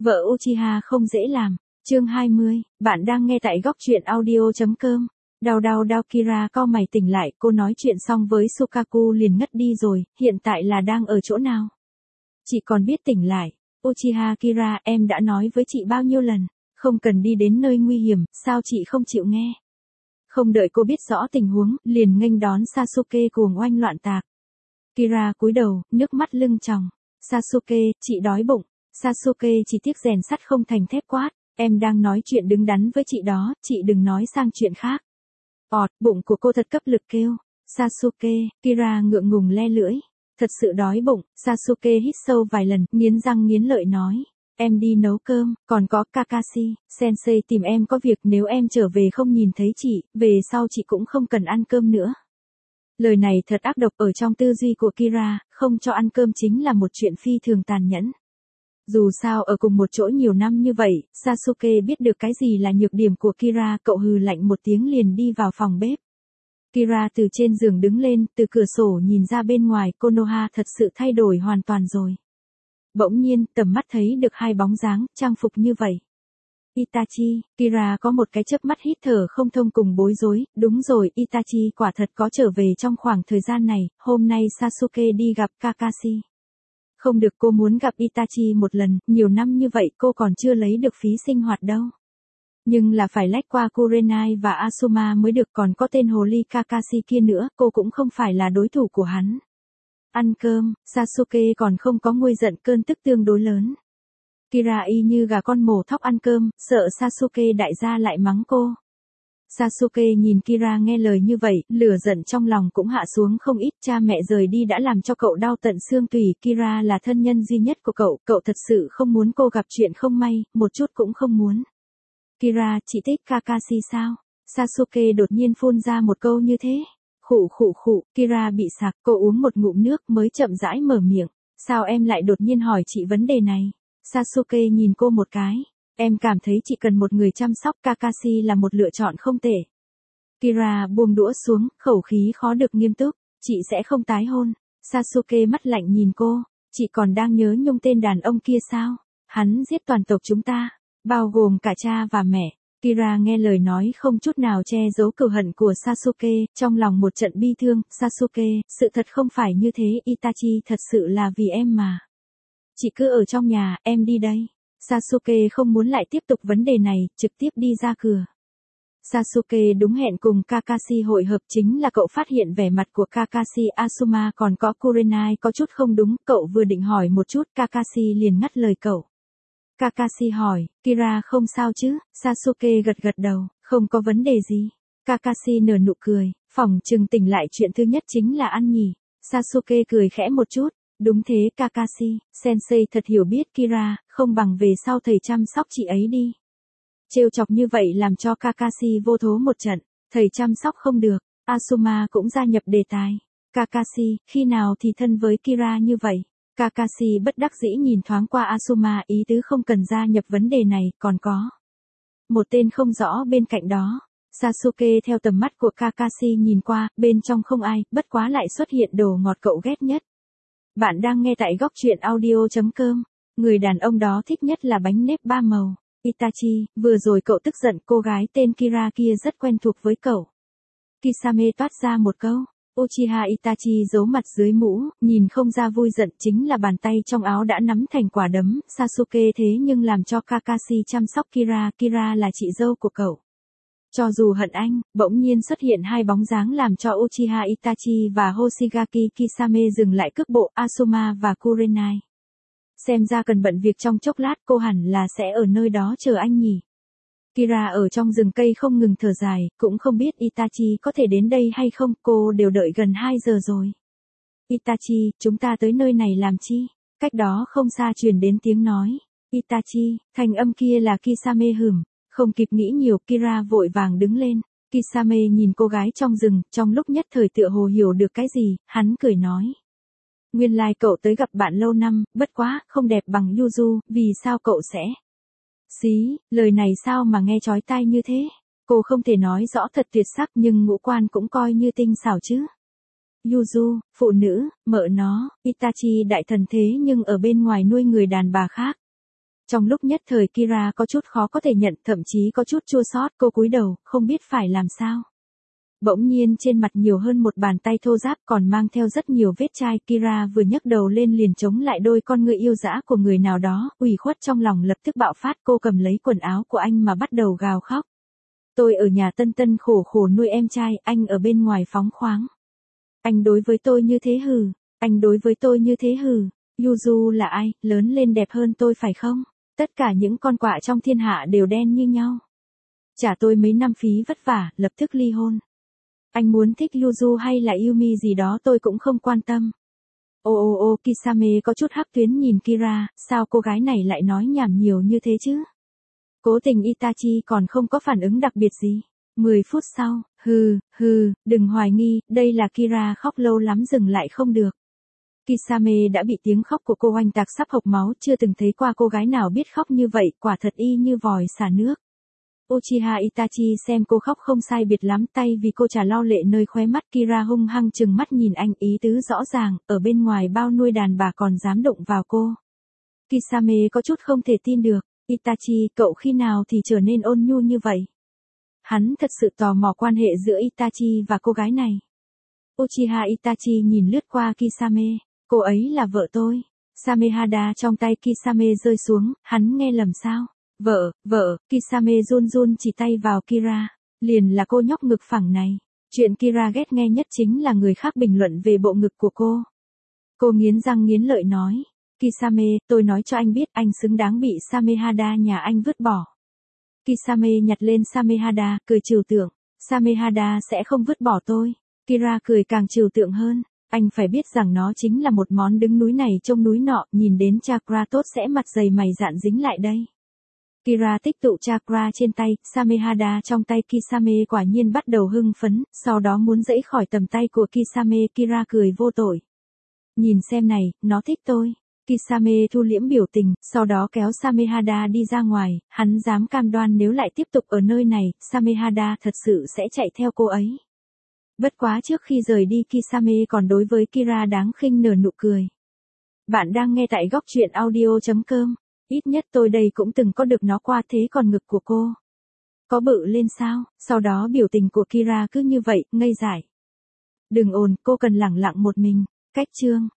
Vợ Uchiha không dễ làm. Chương 20, bạn đang nghe tại góc truyện audio.com. Đau Kira cau mày tỉnh lại, cô nói chuyện xong với Sukaku liền ngất đi rồi, hiện tại là đang ở chỗ nào? Chị còn biết tỉnh lại. Uchiha Kira, em đã nói với chị bao nhiêu lần, không cần đi đến nơi nguy hiểm, sao chị không chịu nghe? Không đợi cô biết rõ tình huống, liền nghênh đón Sasuke cuồng oanh loạn tạc. Kira cúi đầu, nước mắt lưng tròng. Sasuke, chị đói bụng. Sasuke chỉ tiếc rèn sắt không thành thép quát. Em đang nói chuyện đứng đắn với chị đó, chị đừng nói sang chuyện khác. Bụng của cô thật cấp lực kêu. Sasuke, Kira ngượng ngùng le lưỡi. Thật sự đói bụng, Sasuke hít sâu vài lần, nghiến răng nghiến lợi nói. Em đi nấu cơm, còn có Kakashi, Sensei tìm em có việc, nếu em trở về không nhìn thấy chị, về sau chị cũng không cần ăn cơm nữa. Lời này thật ác độc, ở trong tư duy của Kira, không cho ăn cơm chính là một chuyện phi thường tàn nhẫn. Dù sao ở cùng một chỗ nhiều năm như vậy, Sasuke biết được cái gì là nhược điểm của Kira, cậu hừ lạnh một tiếng liền đi vào phòng bếp. Kira từ trên giường đứng lên, từ cửa sổ nhìn ra bên ngoài, Konoha thật sự thay đổi hoàn toàn rồi. Bỗng nhiên, tầm mắt thấy được hai bóng dáng, trang phục như vậy. Itachi, Kira có một cái chớp mắt hít thở không thông cùng bối rối, đúng rồi, Itachi quả thật có trở về trong khoảng thời gian này, hôm nay Sasuke đi gặp Kakashi. Không được, cô muốn gặp Itachi một lần, nhiều năm như vậy cô còn chưa lấy được phí sinh hoạt đâu. Nhưng là phải lách qua Kurenai và Asuma mới được, còn có tên hồ ly Kakashi kia nữa, cô cũng không phải là đối thủ của hắn. Ăn cơm, Sasuke còn không có nguôi giận, cơn tức tương đối lớn. Kira y như gà con mổ thóc ăn cơm, sợ Sasuke đại gia lại mắng cô. Sasuke nhìn Kira nghe lời như vậy, lửa giận trong lòng cũng hạ xuống không ít, cha mẹ rời đi đã làm cho cậu đau tận xương tủy, Kira là thân nhân duy nhất của cậu thật sự không muốn cô gặp chuyện không may, một chút cũng không muốn. Kira, chị thích Kakashi sao? Sasuke đột nhiên phun ra một câu như thế. Khụ, Kira bị sặc, cô uống một ngụm nước mới chậm rãi mở miệng. Sao em lại đột nhiên hỏi chị vấn đề này? Sasuke nhìn cô một cái. Em cảm thấy chị cần một người chăm sóc, Kakashi là một lựa chọn không tệ. Kira buông đũa xuống, khẩu khí khó được nghiêm túc. Chị sẽ không tái hôn. Sasuke mắt lạnh nhìn cô. Chị còn đang nhớ nhung tên đàn ông kia sao? Hắn giết toàn tộc chúng ta, bao gồm cả cha và mẹ. Kira nghe lời nói không chút nào che giấu cừu hận của Sasuke, trong lòng một trận bi thương. Sasuke, sự thật không phải như thế, Itachi thật sự là vì em mà. Chị cứ ở trong nhà, em đi đây. Sasuke không muốn lại tiếp tục vấn đề này, trực tiếp đi ra cửa. Sasuke đúng hẹn cùng Kakashi hội hợp, chính là cậu phát hiện vẻ mặt của Kakashi, Asuma còn có Kurenai có chút không đúng, cậu vừa định hỏi một chút, Kakashi liền ngắt lời cậu. Kakashi hỏi, Kira không sao chứ? Sasuke gật đầu, không có vấn đề gì. Kakashi nở nụ cười, phỏng chừng tỉnh lại chuyện thứ nhất chính là ăn nhỉ. Sasuke cười khẽ một chút, đúng thế Kakashi, Sensei thật hiểu biết Kira, không bằng về sau thầy chăm sóc chị ấy đi. Trêu chọc như vậy làm cho Kakashi vô thố một trận, thầy chăm sóc không được, Asuma cũng gia nhập đề tài. Kakashi, khi nào thì thân với Kira như vậy? Kakashi bất đắc dĩ nhìn thoáng qua Asuma, ý tứ không cần gia nhập vấn đề này, còn có một tên không rõ bên cạnh đó. Sasuke theo tầm mắt của Kakashi nhìn qua, bên trong không ai, bất quá lại xuất hiện đồ ngọt cậu ghét nhất. Bạn đang nghe tại góc truyện audio.com. Người đàn ông đó thích nhất là bánh nếp ba màu. Itachi, vừa rồi cậu tức giận, cô gái tên Kira kia rất quen thuộc với cậu. Kisame toát ra một câu. Uchiha Itachi giấu mặt dưới mũ, nhìn không ra vui giận, chính là bàn tay trong áo đã nắm thành quả đấm. Sasuke thế nhưng làm cho Kakashi chăm sóc Kira, Kira là chị dâu của cậu. Cho dù hận anh, bỗng nhiên xuất hiện hai bóng dáng làm cho Uchiha Itachi và Hoshigaki Kisame dừng lại cước bộ, Asuma và Kurenai. Xem ra cần bận việc trong chốc lát, cô hẳn là sẽ ở nơi đó chờ anh nhỉ. Kira ở trong rừng cây không ngừng thở dài, cũng không biết Itachi có thể đến đây hay không, cô đều đợi gần 2 giờ rồi. Itachi, chúng ta tới nơi này làm chi? Cách đó không xa truyền đến tiếng nói. Itachi, thanh âm kia là Kisame hửm. Không kịp nghĩ nhiều, Kira vội vàng đứng lên. Kisame nhìn cô gái trong rừng, trong lúc nhất thời tựa hồ hiểu được cái gì, hắn cười nói. Nguyên lai cậu tới gặp bạn lâu năm, bất quá, không đẹp bằng Yuzu, vì sao cậu sẽ? Xí, lời này sao mà nghe chói tai như thế? Cô không thể nói rõ thật tuyệt sắc nhưng ngũ quan cũng coi như tinh xảo chứ. Yuzu, phụ nữ, mợ nó, Itachi đại thần thế nhưng ở bên ngoài nuôi người đàn bà khác. Trong lúc nhất thời Kira có chút khó có thể nhận, thậm chí có chút chua xót, cô cúi đầu, không biết phải làm sao. Bỗng nhiên trên mặt nhiều hơn một bàn tay thô ráp còn mang theo rất nhiều vết chai. Kira vừa nhấc đầu lên liền chống lại đôi con ngươi yêu dã của người nào đó, ủy khuất trong lòng lập tức bạo phát. Cô cầm lấy quần áo của anh mà bắt đầu gào khóc. Tôi ở nhà Tân Tân khổ khổ nuôi em trai, anh ở bên ngoài phóng khoáng. Anh đối với tôi như thế hừ, anh đối với tôi như thế hừ. Yuzu là ai, lớn lên đẹp hơn tôi phải không? Tất cả những con quạ trong thiên hạ đều đen như nhau. Trả tôi mấy năm phí vất vả, lập tức ly hôn. Anh muốn thích Yuzu hay là Yumi gì đó tôi cũng không quan tâm. Kisame có chút hắc tuyến nhìn Kira, sao cô gái này lại nói nhảm nhiều như thế chứ? Cố tình Itachi còn không có phản ứng đặc biệt gì. 10 phút sau, đừng hoài nghi, đây là Kira khóc lâu lắm dừng lại không được. Kisame đã bị tiếng khóc của cô oanh tạc sắp hộc máu, chưa từng thấy qua cô gái nào biết khóc như vậy, quả thật y như vòi xả nước. Uchiha Itachi xem cô khóc không sai biệt lắm, tay vì cô trả lau lệ nơi khóe mắt. Kira hung hăng trừng mắt nhìn anh, ý tứ rõ ràng, ở bên ngoài bao nuôi đàn bà còn dám đụng vào cô. Kisame có chút không thể tin được, Itachi, cậu khi nào thì trở nên ôn nhu như vậy? Hắn thật sự tò mò quan hệ giữa Itachi và cô gái này. Uchiha Itachi nhìn lướt qua Kisame, cô ấy là vợ tôi. Samehada trong tay Kisame rơi xuống, hắn nghe lầm sao? Vợ, Kisame run run chỉ tay vào Kira, liền là cô nhóc ngực phẳng này. Chuyện Kira ghét nghe nhất chính là người khác bình luận về bộ ngực của cô. Cô nghiến răng nghiến lợi nói, Kisame, tôi nói cho anh biết anh xứng đáng bị Samehada nhà anh vứt bỏ. Kisame nhặt lên Samehada, cười trừu tượng, Samehada sẽ không vứt bỏ tôi. Kira cười càng trừu tượng hơn, anh phải biết rằng nó chính là một món đứng núi này trông núi nọ, nhìn đến chakra tốt sẽ mặt dày mày dạn dính lại đây. Kira tích tụ chakra trên tay, Samehada trong tay Kisame quả nhiên bắt đầu hưng phấn, sau đó muốn giãy khỏi tầm tay của Kisame. Kira cười vô tội. Nhìn xem này, nó thích tôi. Kisame thu liễm biểu tình, sau đó kéo Samehada đi ra ngoài, hắn dám cam đoan nếu lại tiếp tục ở nơi này, Samehada thật sự sẽ chạy theo cô ấy. Bất quá trước khi rời đi Kisame còn đối với Kira đáng khinh nở nụ cười. Bạn đang nghe tại góc truyện audio.com. Ít nhất tôi đây cũng từng có được nó qua, thế còn ngực của cô có bự lên sao? Sau đó biểu tình của Kira cứ như vậy, ngây dại. Đừng ồn, cô cần lẳng lặng một mình. Cách chương